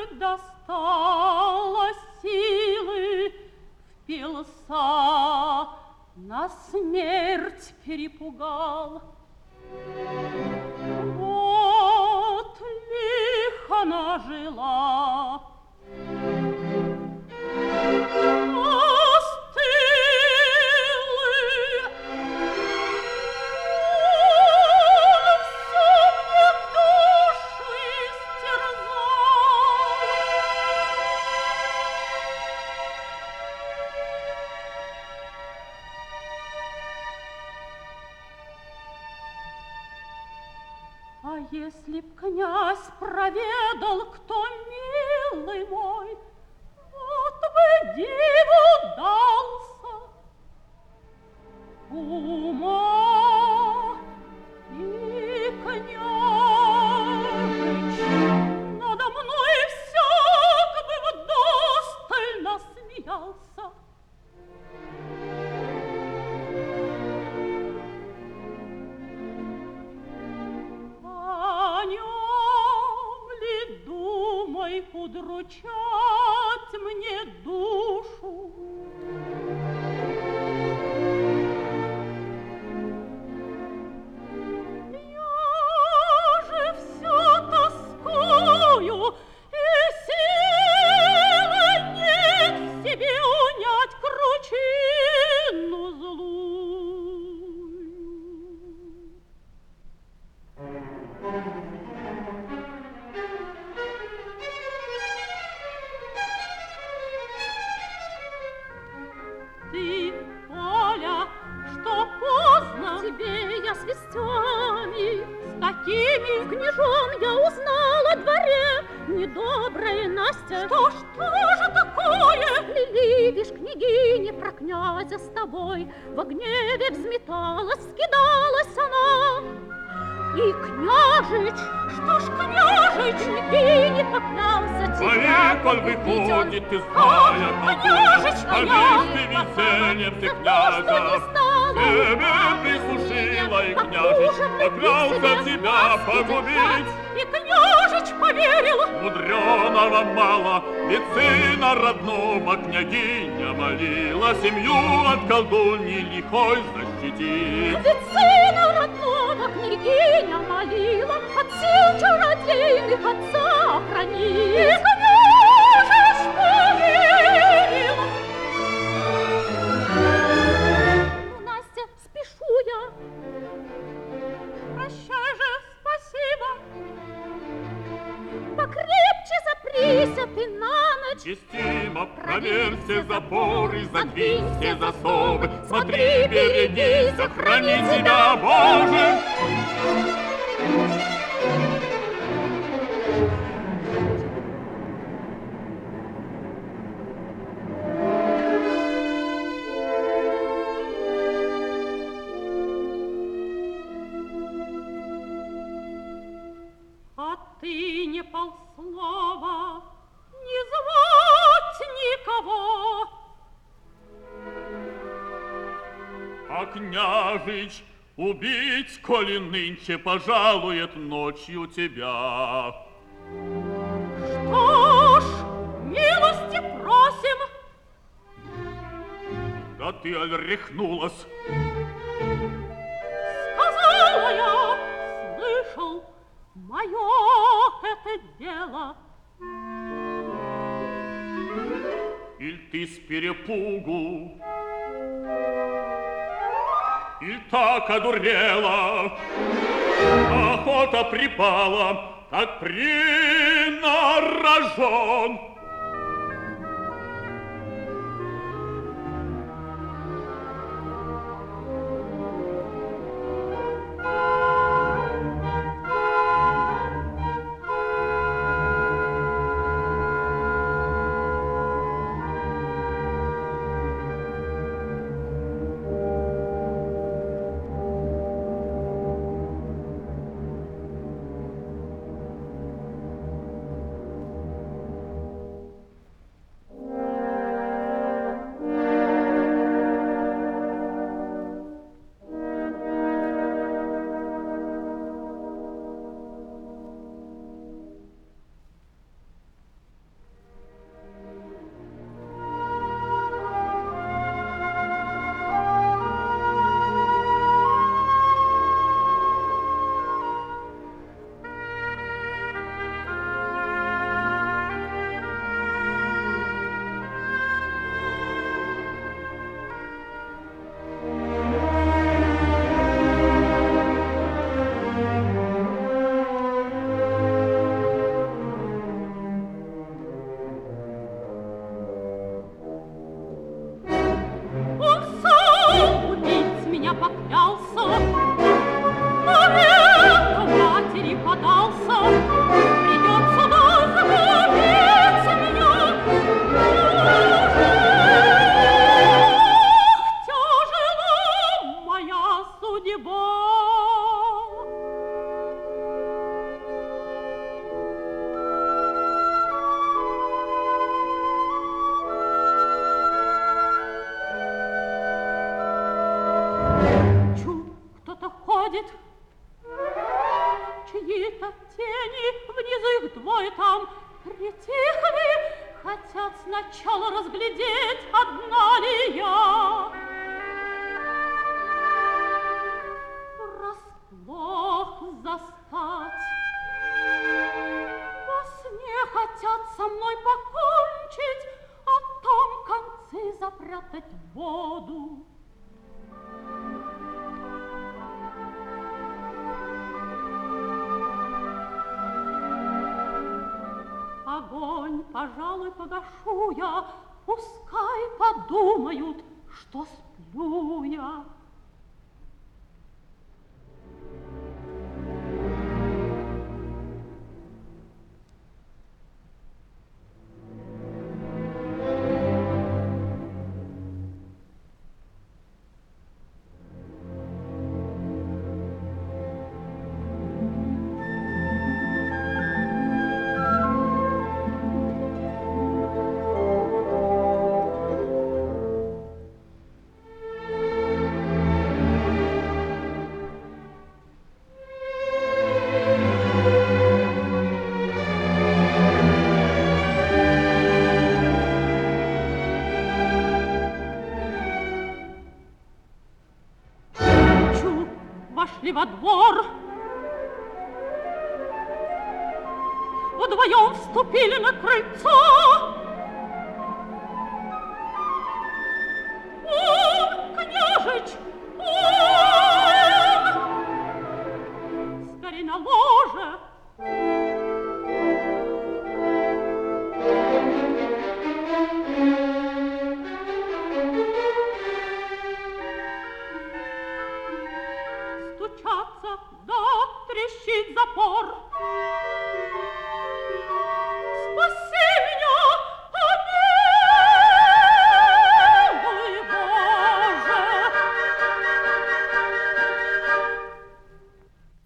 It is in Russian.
достало силы, впился, на смерть перепугал. Вот лихо нажила, а если б князь проведал, кто милый мой, вот бы диву дался. Ума и княжич надо мной всяк бы вдосталь насмеялся. Удручать мне душу. Я же все тоскую, и силы нет в себе унять кручину злую. Ты, Оля, что поздно тебе я с вестями, с какими княжон я узнала о дворе. Недобрая Настя, что же такое? Сплели, вишь, княгиня про князя с тобой, во гневе взметалась, скидалась она. И княжич, что ж княжич, княгине поклялся тебя. Коль выходит из боя, княжич, ты везением ты князя, тебе прислужила, и княжич поклялся тебя погубить. И княжич поверил. Мудреного мало, ведь сына родного княгиня молила семью от колдуньи лихой защитить. Ведь сына родного княгиня молила от сил чародейных отца охранить. И княжич поверил. Ну, Настя, спешу я. Прощай же, спасибо. Покрепче заприся ты на ночь. Честимо проверь все запоры, задвинь все засовы. Смотри, береги, сохрани тебя, Боже! А ты не полслова, не звать никого. А княжич убить, коли нынче пожалует ночью тебя. Что ж, милости просим. Да ты, аль, рехнулась. Сказала я, слышал, мое это дело. Иль ты с перепугу, иль так одурела, охота припала, так принарожен. их двое там притихли, хотят сначала разглядеть, одна ли я. Врасплох застать. Во сне хотят со мной покончить, а там концы запрятать в воду. Огонь, пожалуй, погашу я, пускай подумают, что сплю я. Вошли во двор, вдвоем вступили на крыльцо. Он, княжич, он! Скорей на ложе. Стучаться, да трещит запор.